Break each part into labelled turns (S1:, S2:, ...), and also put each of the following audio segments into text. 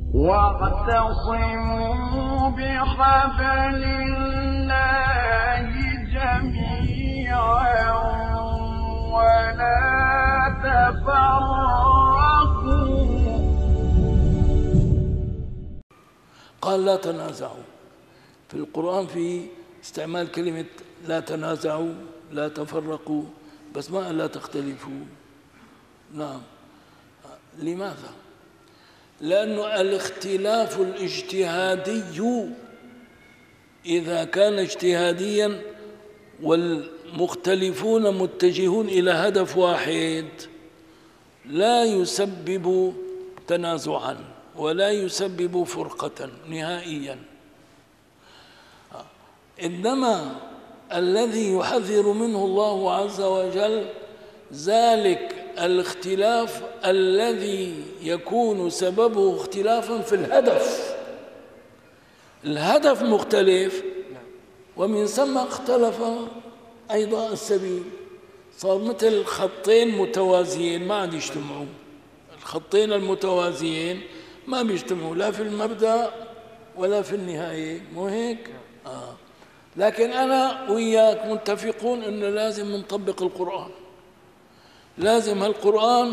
S1: واعتصموا بحبل الله جميعا ولا تفرقوا.
S2: قال لا تنازعوا. في القرآن في استعمال كلمة لا تنازعوا، لا تفرقوا، بس ما لا تختلفوا. نعم. لماذا؟ لأن الاختلاف الاجتهادي إذا كان اجتهاديا والمختلفون متجهون إلى هدف واحد لا يسبب تنازعا ولا يسبب فرقة نهائيا. إنما الذي يحذر منه الله عز وجل ذلك الاختلاف الذي يكون سببه اختلافا في الهدف. الهدف مختلف ومن ثم اختلف أيضا السبيل، صار مثل خطين متوازيين ما عاد يجتمعوا. الخطين المتوازيين ما بيجتمعوا لا في المبدأ ولا في النهاية، مو هيك؟ لكن أنا وياك متفقون أنه لازم نطبق القرآن، لازم هالقرآن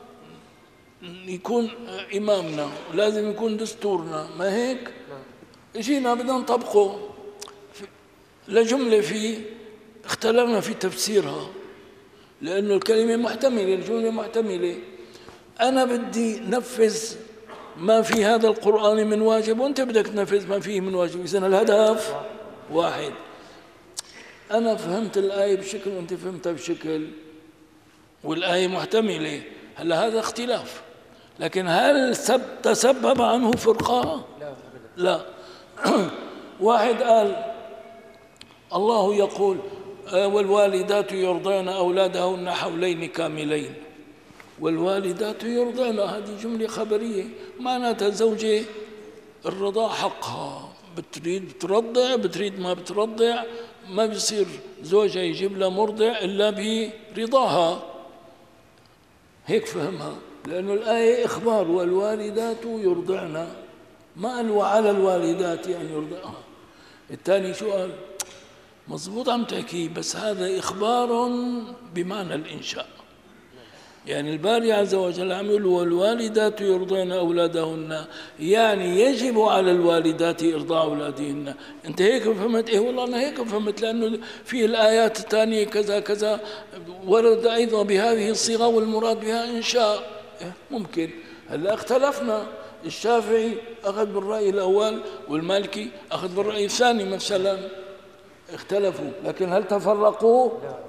S2: يكون إمامنا، لازم يكون دستورنا، ما هيك؟ جينا بدنا نطبقه لجملة فيه اختلفنا في تفسيرها لأنه الكلمة محتملة، الجملة محتملة. أنا بدي نفذ ما في هذا القرآن من واجب وأنت بدك تنفذ ما فيه من واجب، إذن الهدف واحد. أنا فهمت الآية بشكل وأنت فهمتها بشكل والآية محتملة، هلا هذا اختلاف، لكن هل تسبب عنه فرقة؟ لا. واحد قال الله يقول والوالدات يرضعن أولادهن حولين كاملين. والوالدات يرضعن هذه جملة خبرية معناتها زوجة الرضاع حقها، بتريد ترضع بتريد ما بترضع ما بيصير زوجها يجيب لها مرضع إلا برضاها. هيك فهمها، لأنه الآية إخبار والوالدات يرضعن، ما قال وعلى الوالدات أن يرضعها. الثاني شو قال؟ مضبوط عم تحكي، بس هذا إخبار بمعنى الإنشاء. يعني الباري عز وجل عم يقول والوالدات يرضعن أولادهن، يعني يجب على الوالدات إرضاع أولادهن. أنت هيك فهمت؟ إيه والله أنا هيك فهمت، لأنه في الآيات الثانية كذا كذا ورد أيضا بهذه الصيغة والمراد بها إنشاء. ممكن. هلا اختلفنا، الشافعي أخذ بالرأي الأول والمالكي أخذ بالرأي الثاني مثلا، اختلفوا، لكن هل تفرقوا؟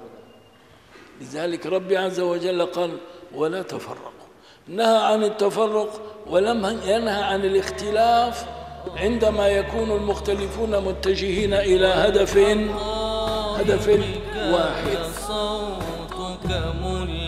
S2: لذلك ربي عز وجل قال ولا تفرقوا، نهى عن التفرق ولم ينهى عن الاختلاف عندما يكون المختلفون متجهين إلى هدف واحد.